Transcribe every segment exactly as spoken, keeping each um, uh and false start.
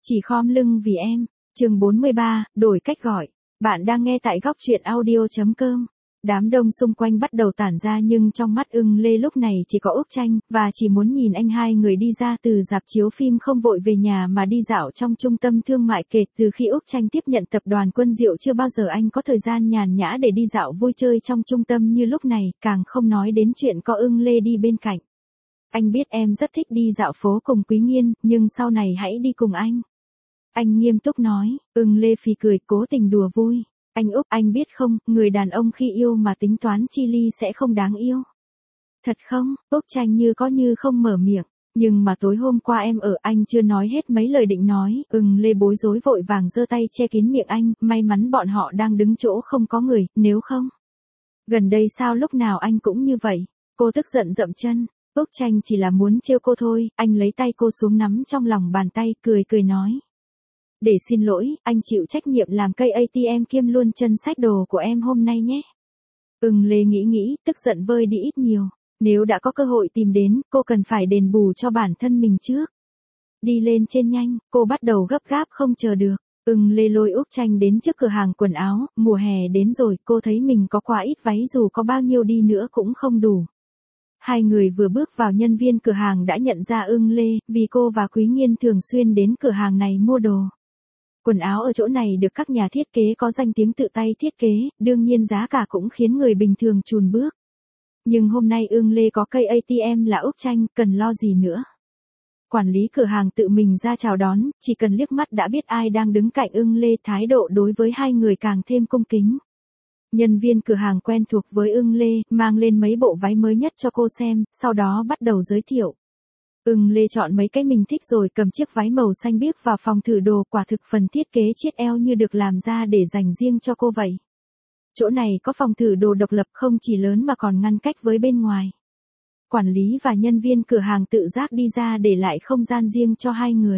Chỉ khom lưng vì em. Chương bốn mươi ba, đổi cách gọi. Bạn đang nghe tại góc truyện audio.com. Đám đông xung quanh bắt đầu tản ra nhưng trong mắt Ưng Lê lúc này chỉ có Úc Tranh, và chỉ muốn nhìn anh hai người đi ra từ rạp chiếu phim không vội về nhà mà đi dạo trong trung tâm thương mại. Kể từ khi Úc Tranh tiếp nhận tập đoàn Quân Diệu chưa bao giờ anh có thời gian nhàn nhã để đi dạo vui chơi trong trung tâm như lúc này, càng không nói đến chuyện có Ưng Lê đi bên cạnh. Anh biết em rất thích đi dạo phố cùng Quý Nghiên, nhưng sau này hãy đi cùng anh. Anh nghiêm túc nói. Ưng Lê phì cười, cố tình đùa vui. Anh Úc, anh biết không, người đàn ông khi yêu mà tính toán chi ly sẽ không đáng yêu. Thật không? Úc Tranh như có như không mở miệng. Nhưng mà tối hôm qua em ở, anh chưa nói hết mấy lời định nói. Ưng Lê bối rối vội vàng giơ tay che kín miệng anh, may mắn bọn họ đang đứng chỗ không có người, nếu không. Gần đây sao lúc nào anh cũng như vậy? Cô tức giận dậm chân. Úc Tranh chỉ là muốn trêu cô thôi, anh lấy tay cô xuống nắm trong lòng bàn tay, cười cười nói. Để xin lỗi, anh chịu trách nhiệm làm cây a tê em kiêm luôn chân xách đồ của em hôm nay nhé. Ưng Lê nghĩ nghĩ, tức giận vơi đi ít nhiều. Nếu đã có cơ hội tìm đến, cô cần phải đền bù cho bản thân mình trước. Đi lên trên nhanh, cô bắt đầu gấp gáp không chờ được. Ưng Lê lôi Úc Tranh đến trước cửa hàng quần áo, mùa hè đến rồi, cô thấy mình có quá ít váy, dù có bao nhiêu đi nữa cũng không đủ. Hai người vừa bước vào, nhân viên cửa hàng đã nhận ra Ưng Lê, vì cô và Quý Nghiên thường xuyên đến cửa hàng này mua đồ. Quần áo ở chỗ này được các nhà thiết kế có danh tiếng tự tay thiết kế, đương nhiên giá cả cũng khiến người bình thường chùn bước. Nhưng hôm nay Ưng Lê có cây a tê em là Úc Tranh, cần lo gì nữa. Quản lý cửa hàng tự mình ra chào đón, chỉ cần liếc mắt đã biết ai đang đứng cạnh Ưng Lê, thái độ đối với hai người càng thêm cung kính. Nhân viên cửa hàng quen thuộc với Ưng Lê, mang lên mấy bộ váy mới nhất cho cô xem, sau đó bắt đầu giới thiệu. Ưng Lê chọn mấy cái mình thích rồi cầm chiếc váy màu xanh biếc vào phòng thử đồ, quả thực phần thiết kế chiết eo như được làm ra để dành riêng cho cô vậy. Chỗ này có phòng thử đồ độc lập, không chỉ lớn mà còn ngăn cách với bên ngoài. Quản lý và nhân viên cửa hàng tự giác đi ra để lại không gian riêng cho hai người.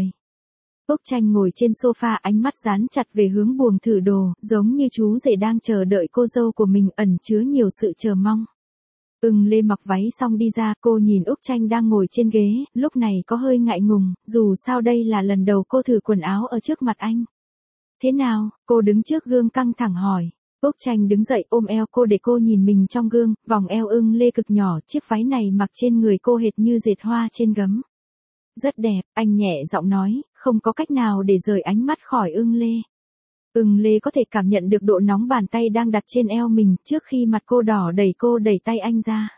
Úc Tranh ngồi trên sofa, ánh mắt dán chặt về hướng buồng thử đồ, giống như chú rể đang chờ đợi cô dâu của mình, ẩn chứa nhiều sự chờ mong. Ưng Lê mặc váy xong đi ra, cô nhìn Úc Tranh đang ngồi trên ghế, lúc này có hơi ngại ngùng, dù sao đây là lần đầu cô thử quần áo ở trước mặt anh. Thế nào? Cô đứng trước gương căng thẳng hỏi. Úc Tranh đứng dậy ôm eo cô để cô nhìn mình trong gương, vòng eo Ưng Lê cực nhỏ, chiếc váy này mặc trên người cô hệt như dệt hoa trên gấm. Rất đẹp, anh nhẹ giọng nói, không có cách nào để rời ánh mắt khỏi Ưng Lê. Ưng Lê có thể cảm nhận được độ nóng bàn tay đang đặt trên eo mình, trước khi mặt cô đỏ đẩy cô đẩy tay anh ra.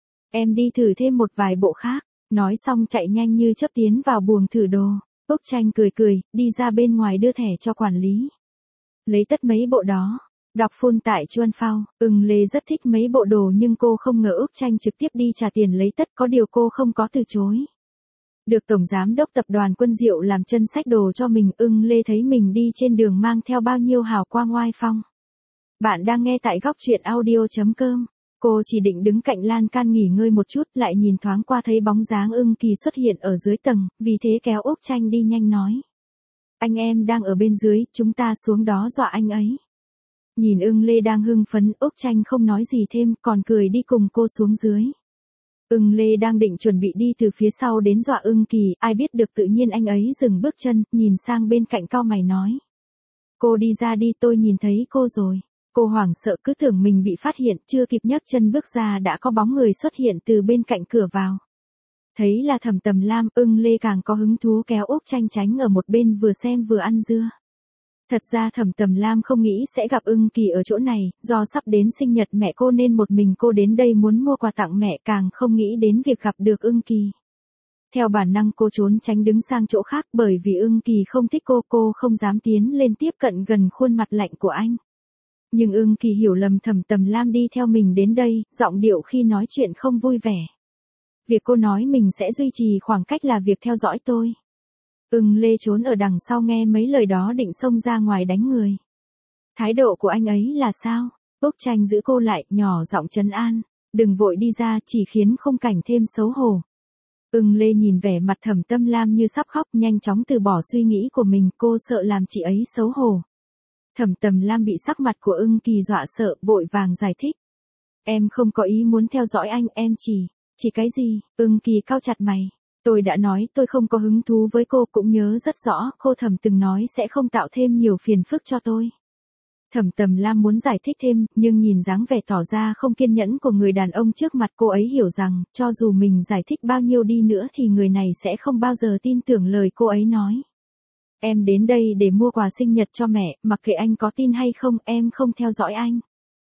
Em đi thử thêm một vài bộ khác, nói xong chạy nhanh như chớp tiến vào buồng thử đồ. Úc Tranh cười cười, đi ra bên ngoài đưa thẻ cho quản lý. Lấy tất mấy bộ đó. Đọc full tại Chuan Phao. Ưng Lê rất thích mấy bộ đồ nhưng cô không ngờ Úc Tranh trực tiếp đi trả tiền lấy tất, có điều cô không có từ chối. Được Tổng Giám đốc Tập đoàn Quân Diệu làm chân xách đồ cho mình, Ưng Lê thấy mình đi trên đường mang theo bao nhiêu hào quang oai phong. Bạn đang nghe tại góc truyện audio.com. Cô chỉ định đứng cạnh lan can nghỉ ngơi một chút, lại nhìn thoáng qua thấy bóng dáng Ưng Kỳ xuất hiện ở dưới tầng, vì thế kéo Úc Tranh đi nhanh nói. Anh em đang ở bên dưới, chúng ta xuống đó dọa anh ấy. Nhìn Ưng Lê đang hưng phấn, Úc Tranh không nói gì thêm, còn cười đi cùng cô xuống dưới. Ưng Lê đang định chuẩn bị đi từ phía sau đến dọa Ưng Kỳ, ai biết được tự nhiên anh ấy dừng bước chân, nhìn sang bên cạnh cau mày nói. Cô đi ra đi, tôi nhìn thấy cô rồi. Cô hoảng sợ cứ tưởng mình bị phát hiện, chưa kịp nhấc chân bước ra đã có bóng người xuất hiện từ bên cạnh cửa vào. Thấy là Thẩm Tầm Lam, Ưng Lê càng có hứng thú kéo Úc Tranh tránh ở một bên vừa xem vừa ăn dưa. Thật ra Thẩm Tầm Lam không nghĩ sẽ gặp Ưng Kỳ ở chỗ này, do sắp đến sinh nhật mẹ cô nên một mình cô đến đây muốn mua quà tặng mẹ, càng không nghĩ đến việc gặp được Ưng Kỳ. Theo bản năng cô trốn tránh đứng sang chỗ khác, bởi vì Ưng Kỳ không thích cô, cô không dám tiến lên tiếp cận gần khuôn mặt lạnh của anh. Nhưng Ưng Kỳ hiểu lầm Thẩm Tầm Lam đi theo mình đến đây, giọng điệu khi nói chuyện không vui vẻ. Việc cô nói mình sẽ duy trì khoảng cách là việc theo dõi tôi. Ưng Lê trốn ở đằng sau nghe mấy lời đó định xông ra ngoài đánh người. Thái độ của anh ấy là sao? Úc Tranh giữ cô lại, nhỏ giọng trấn an. Đừng vội đi ra, chỉ khiến khung cảnh thêm xấu hổ. Ưng Lê nhìn vẻ mặt Thẩm Tầm Lam như sắp khóc, nhanh chóng từ bỏ suy nghĩ của mình, cô sợ làm chị ấy xấu hổ. Thẩm Tầm Lam bị sắc mặt của Ưng Kỳ dọa sợ, vội vàng giải thích. Em không có ý muốn theo dõi anh, em chỉ, chỉ cái gì? Ưng Kỳ cau chặt mày. Tôi đã nói tôi không có hứng thú với cô, cũng nhớ rất rõ cô Thẩm từng nói sẽ không tạo thêm nhiều phiền phức cho tôi. Thẩm Tầm Lam muốn giải thích thêm, nhưng nhìn dáng vẻ tỏ ra không kiên nhẫn của người đàn ông trước mặt, cô ấy hiểu rằng, cho dù mình giải thích bao nhiêu đi nữa thì người này sẽ không bao giờ tin tưởng lời cô ấy nói. Em đến đây để mua quà sinh nhật cho mẹ, mặc kệ anh có tin hay không, em không theo dõi anh.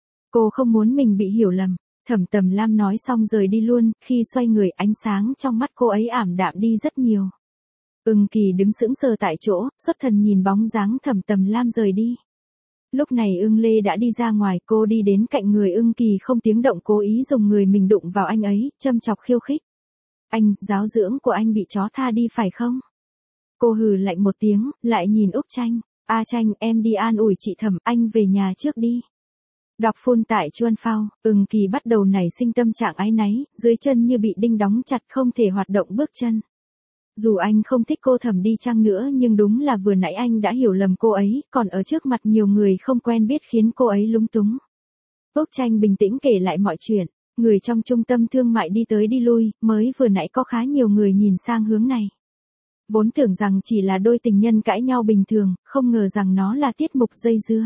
Cô không muốn mình bị hiểu lầm. Thẩm Tầm Lam nói xong rời đi luôn, khi xoay người ánh sáng trong mắt cô ấy ảm đạm đi rất nhiều. Ưng Kỳ đứng sững sờ tại chỗ, xuất thần nhìn bóng dáng Thẩm Tầm Lam rời đi. Lúc này Ưng Lê đã đi ra ngoài, cô đi đến cạnh người Ưng Kỳ không tiếng động, cố ý dùng người mình đụng vào anh ấy, châm chọc khiêu khích. Anh, giáo dưỡng của anh bị chó tha đi phải không? Cô hừ lạnh một tiếng, lại nhìn Úc Tranh. A Tranh, em đi an ủi chị Thẩm, anh về nhà trước đi. Đọc phun tại Chuan Phao, Ưng Kỳ bắt đầu nảy sinh tâm trạng áy náy, dưới chân như bị đinh đóng chặt không thể hoạt động bước chân. Dù anh không thích cô Thẩm đi chăng nữa nhưng đúng là vừa nãy anh đã hiểu lầm cô ấy, còn ở trước mặt nhiều người không quen biết khiến cô ấy lúng túng. Úc Tranh bình tĩnh kể lại mọi chuyện, người trong trung tâm thương mại đi tới đi lui, mới vừa nãy có khá nhiều người nhìn sang hướng này. Vốn tưởng rằng chỉ là đôi tình nhân cãi nhau bình thường, không ngờ rằng nó là tiết mục dây dưa.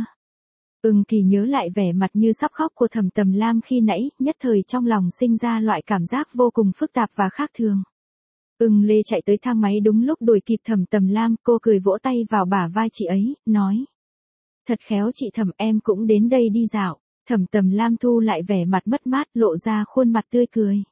Ưng Kỳ nhớ lại vẻ mặt như sắp khóc của Thẩm Tầm Lam khi nãy, nhất thời trong lòng sinh ra loại cảm giác vô cùng phức tạp và khác thường. Ưng Lê chạy tới thang máy đúng lúc đuổi kịp Thẩm Tầm Lam, cô cười vỗ tay vào bả vai chị ấy, nói. Thật khéo chị Thẩm, em cũng đến đây đi dạo. Thẩm Tầm Lam thu lại vẻ mặt mất mát, lộ ra khuôn mặt tươi cười.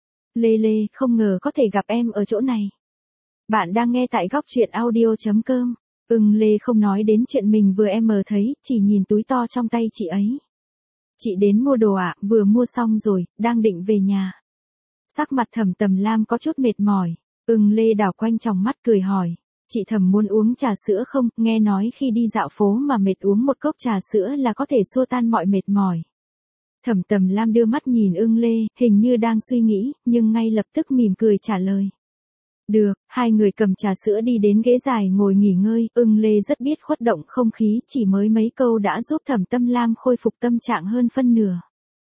Lê Lê, không ngờ có thể gặp em ở chỗ này. Bạn đang nghe tại góc truyện audio chấm com. Ưng Lê không nói đến chuyện mình vừa em mờ thấy, chỉ nhìn túi to trong tay chị ấy. Chị đến mua đồ ạ, à, vừa mua xong rồi, đang định về nhà. Sắc mặt Thẩm Tầm Lam có chút mệt mỏi. Ưng Lê đảo quanh tròng mắt cười hỏi. Chị Thẩm muốn uống trà sữa không? Nghe nói khi đi dạo phố mà mệt uống một cốc trà sữa là có thể xua tan mọi mệt mỏi. Thẩm Tầm Lam đưa mắt nhìn Ưng Lê, hình như đang suy nghĩ, nhưng ngay lập tức mỉm cười trả lời. Được, hai người cầm trà sữa đi đến ghế dài ngồi nghỉ ngơi, Ưng Lê rất biết khuất động không khí, chỉ mới mấy câu đã giúp Thẩm Tầm Lam khôi phục tâm trạng hơn phân nửa.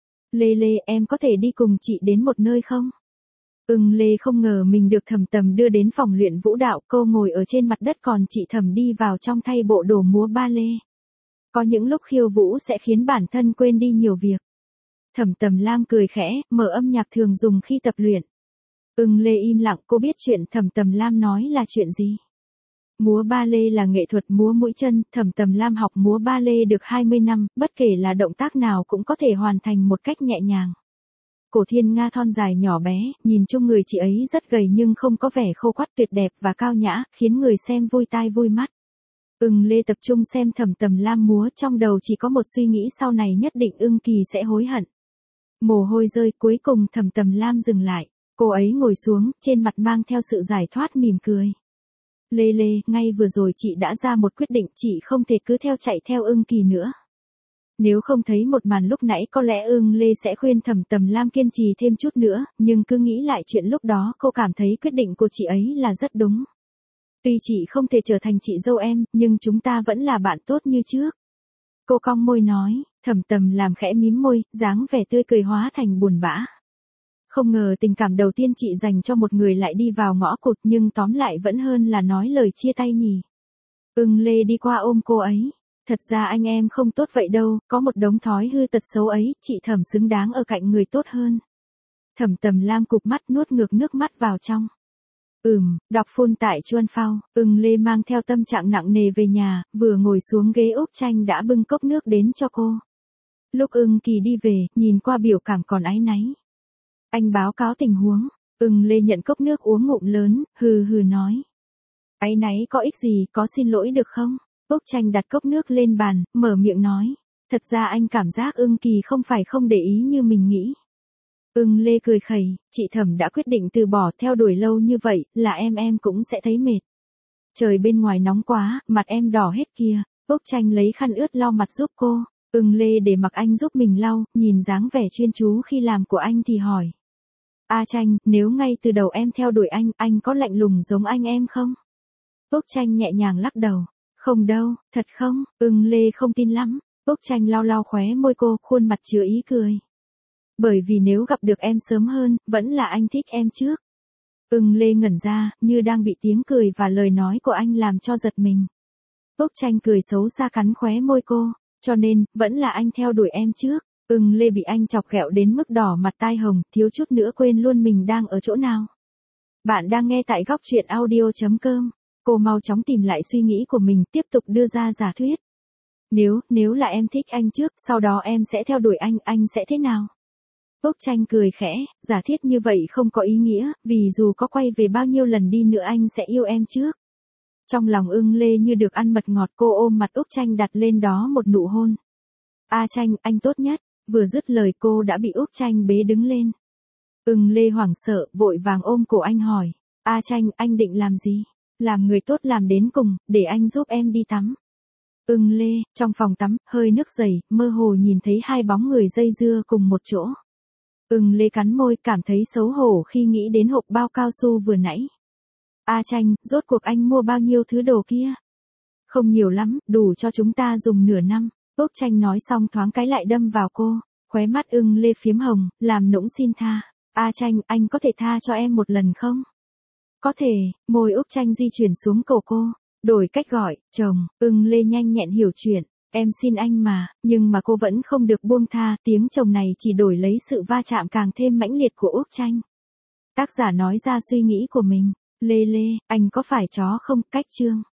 Lê Lê, em có thể đi cùng chị đến một nơi không? Ưng Lê không ngờ mình được Thẩm Tầm đưa đến phòng luyện vũ đạo, cô ngồi ở trên mặt đất còn chị Thẩm đi vào trong thay bộ đồ múa ba lê. Có những lúc khiêu vũ sẽ khiến bản thân quên đi nhiều việc. Thẩm Tầm Lam cười khẽ, mở âm nhạc thường dùng khi tập luyện. Ưng Lê im lặng, cô biết chuyện Thẩm Tầm Lam nói là chuyện gì. Múa ba lê là nghệ thuật múa mũi chân, Thẩm Tầm Lam học múa ba lê được hai mươi năm, bất kể là động tác nào cũng có thể hoàn thành một cách nhẹ nhàng. Cổ Thiên Nga thon dài nhỏ bé, nhìn chung người chị ấy rất gầy nhưng không có vẻ khô quắt, tuyệt đẹp và cao nhã, khiến người xem vui tai vui mắt. Ưng Lê tập trung xem Thẩm Tầm Lam múa, trong đầu chỉ có một suy nghĩ, sau này nhất định Ưng Kỳ sẽ hối hận. Mồ hôi rơi, cuối cùng Thẩm Tầm Lam dừng lại. Cô ấy ngồi xuống, trên mặt mang theo sự giải thoát mỉm cười. Lê Lê, ngay vừa rồi chị đã ra một quyết định, chị không thể cứ theo chạy theo Ưng Kỳ nữa. Nếu không thấy một màn lúc nãy có lẽ Ưng Lê sẽ khuyên Thẩm Tầm Lam kiên trì thêm chút nữa, nhưng cứ nghĩ lại chuyện lúc đó cô cảm thấy quyết định của chị ấy là rất đúng. Tuy chị không thể trở thành chị dâu em, nhưng chúng ta vẫn là bạn tốt như trước. Cô cong môi nói, Thẩm Tầm Lam khẽ mím môi, dáng vẻ tươi cười hóa thành buồn bã. Không ngờ tình cảm đầu tiên chị dành cho một người lại đi vào ngõ cụt, nhưng tóm lại vẫn hơn là nói lời chia tay nhỉ. Ưng Lê đi qua ôm cô ấy. Thật ra anh em không tốt vậy đâu, có một đống thói hư tật xấu ấy, chị Thẩm xứng đáng ở cạnh người tốt hơn. Thẩm Tầm Lam cụp mắt nuốt ngược nước mắt vào trong. Ừm, đọc phun tại Chuan Phao, Ưng Lê mang theo tâm trạng nặng nề về nhà, vừa ngồi xuống ghế Úc Tranh đã bưng cốc nước đến cho cô. Lúc Ưng Kỳ đi về, nhìn qua biểu cảm còn áy náy. Anh báo cáo tình huống, Ưng Lê nhận cốc nước uống ngụm lớn, hừ hừ nói. Áy náy có ích gì, có xin lỗi được không? Úc Tranh đặt cốc nước lên bàn, mở miệng nói. Thật ra anh cảm giác Ưng Kỳ không phải không để ý như mình nghĩ. Ưng Lê cười khẩy, chị Thẩm đã quyết định từ bỏ, theo đuổi lâu như vậy, là em em cũng sẽ thấy mệt. Trời bên ngoài nóng quá, mặt em đỏ hết kia. Úc Tranh lấy khăn ướt lau mặt giúp cô. Ưng Lê để mặc anh giúp mình lau, nhìn dáng vẻ chuyên chú khi làm của anh thì hỏi. A Tranh, nếu ngay từ đầu em theo đuổi anh, anh có lạnh lùng giống anh em không? Úc Tranh nhẹ nhàng lắc đầu. Không đâu, thật không? Ưng Lê không tin lắm. Úc Tranh lau lau khóe môi cô, khuôn mặt chứa ý cười. Bởi vì nếu gặp được em sớm hơn, vẫn là anh thích em trước. Ưng Lê ngẩn ra, như đang bị tiếng cười và lời nói của anh làm cho giật mình. Úc Tranh cười xấu xa cắn khóe môi cô, cho nên, vẫn là anh theo đuổi em trước. Ưng Lê bị anh chọc ghẹo đến mức đỏ mặt tai hồng, thiếu chút nữa quên luôn mình đang ở chỗ nào. Bạn đang nghe tại góc truyện audio.com. Cô mau chóng tìm lại suy nghĩ của mình, tiếp tục đưa ra giả thuyết. Nếu, nếu là em thích anh trước, sau đó em sẽ theo đuổi anh, anh sẽ thế nào? Úc Tranh cười khẽ, giả thiết như vậy không có ý nghĩa, vì dù có quay về bao nhiêu lần đi nữa anh sẽ yêu em trước. Trong lòng Ưng Lê như được ăn mật ngọt, cô ôm mặt Úc Tranh đặt lên đó một nụ hôn. A Tranh, anh tốt nhất. Vừa dứt lời cô đã bị Úc Tranh bế đứng lên. Ưng Lê hoảng sợ, vội vàng ôm cổ anh hỏi. A Tranh, anh định làm gì? Làm người tốt làm đến cùng, để anh giúp em đi tắm. Ưng Lê, trong phòng tắm, hơi nước dày, mơ hồ nhìn thấy hai bóng người dây dưa cùng một chỗ. Ưng Lê cắn môi, cảm thấy xấu hổ khi nghĩ đến hộp bao cao su vừa nãy. A Tranh, rốt cuộc anh mua bao nhiêu thứ đồ kia? Không nhiều lắm, đủ cho chúng ta dùng nửa năm. Úc Tranh nói xong thoáng cái lại đâm vào cô. Khóe mắt Ưng Lê phiếm hồng, làm nũng xin tha. A Tranh, anh có thể tha cho em một lần không? Có thể, môi Úc Tranh di chuyển xuống cổ cô. Đổi cách gọi, chồng. Ưng Lê nhanh nhẹn hiểu chuyện. Em xin anh mà, nhưng mà cô vẫn không được buông tha. Tiếng chồng này chỉ đổi lấy sự va chạm càng thêm mãnh liệt của Úc Tranh. Tác giả nói ra suy nghĩ của mình. Lê Lê, anh có phải chó không? Cách chương.